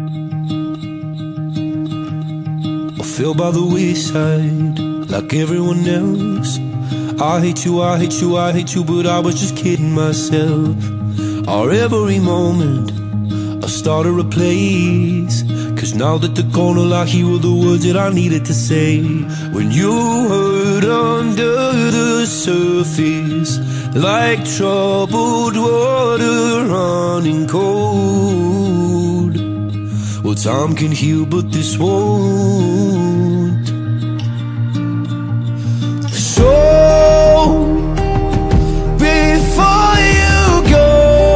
I fell by the wayside like everyone else. I hate you, I hate you, I hate you, but I was just kidding myself. Our every moment I started a place, 'cause now that they're gone, all I hear were the words that I needed to say. When you hurt under the surface, like troubled water running cold. Well, time can heal, but this won't. So before you go,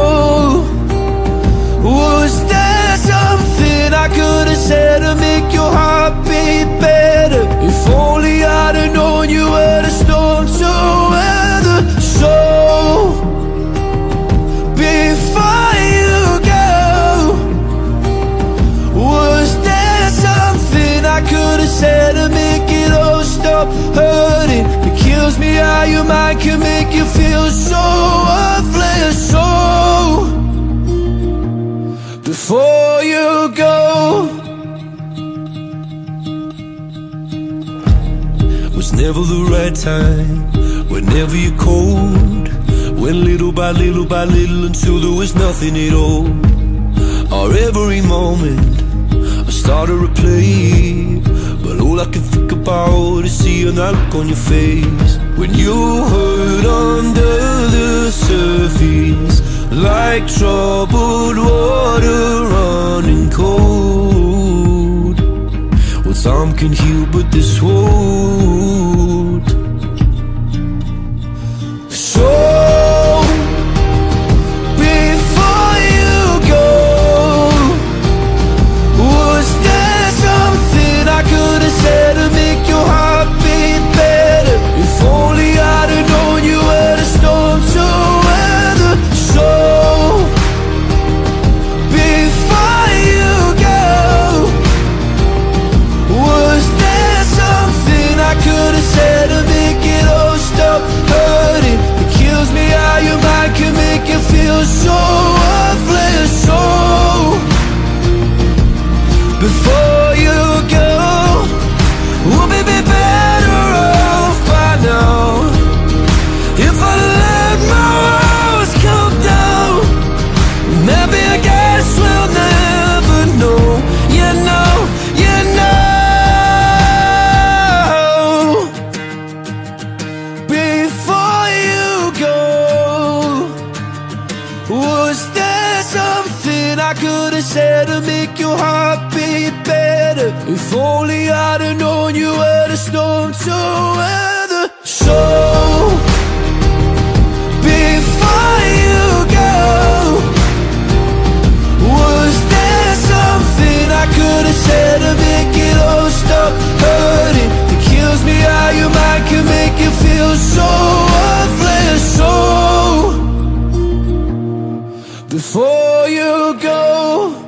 was there something I could have said to make your heart beat better? If only I'd have known you were the storm to weather. So before you go, was there something I could have said to make it all stop hurting? It kills me how your mind can make you feel so worthless. So before you go, was never the right time, whenever you're cold. Went little by little by little until there was nothing at all. Our every moment I started to play, but all I can think about is seeing that look on your face. When you hurt under the surface, like troubled water running cold. Well, time can heal, but this won't. So before you go, was there something I could have said to make your heart beat better? If only I'd have known you were the storm to weather. So before you go, was there something I could have said to make it all stop hurting? It kills me how your mind can make you feel so worthless. So before you go, we'll be better off by now. If I let my walls come down, maybe I guess we'll never know. You know, you know. Before you go, was there something I could have said to make your heart beat better? If only I'd have known you were the storm to weather. So before you go, was there something I could have said to make it all stop hurting? It kills me how your mind can make you feel so worthless. So before you go,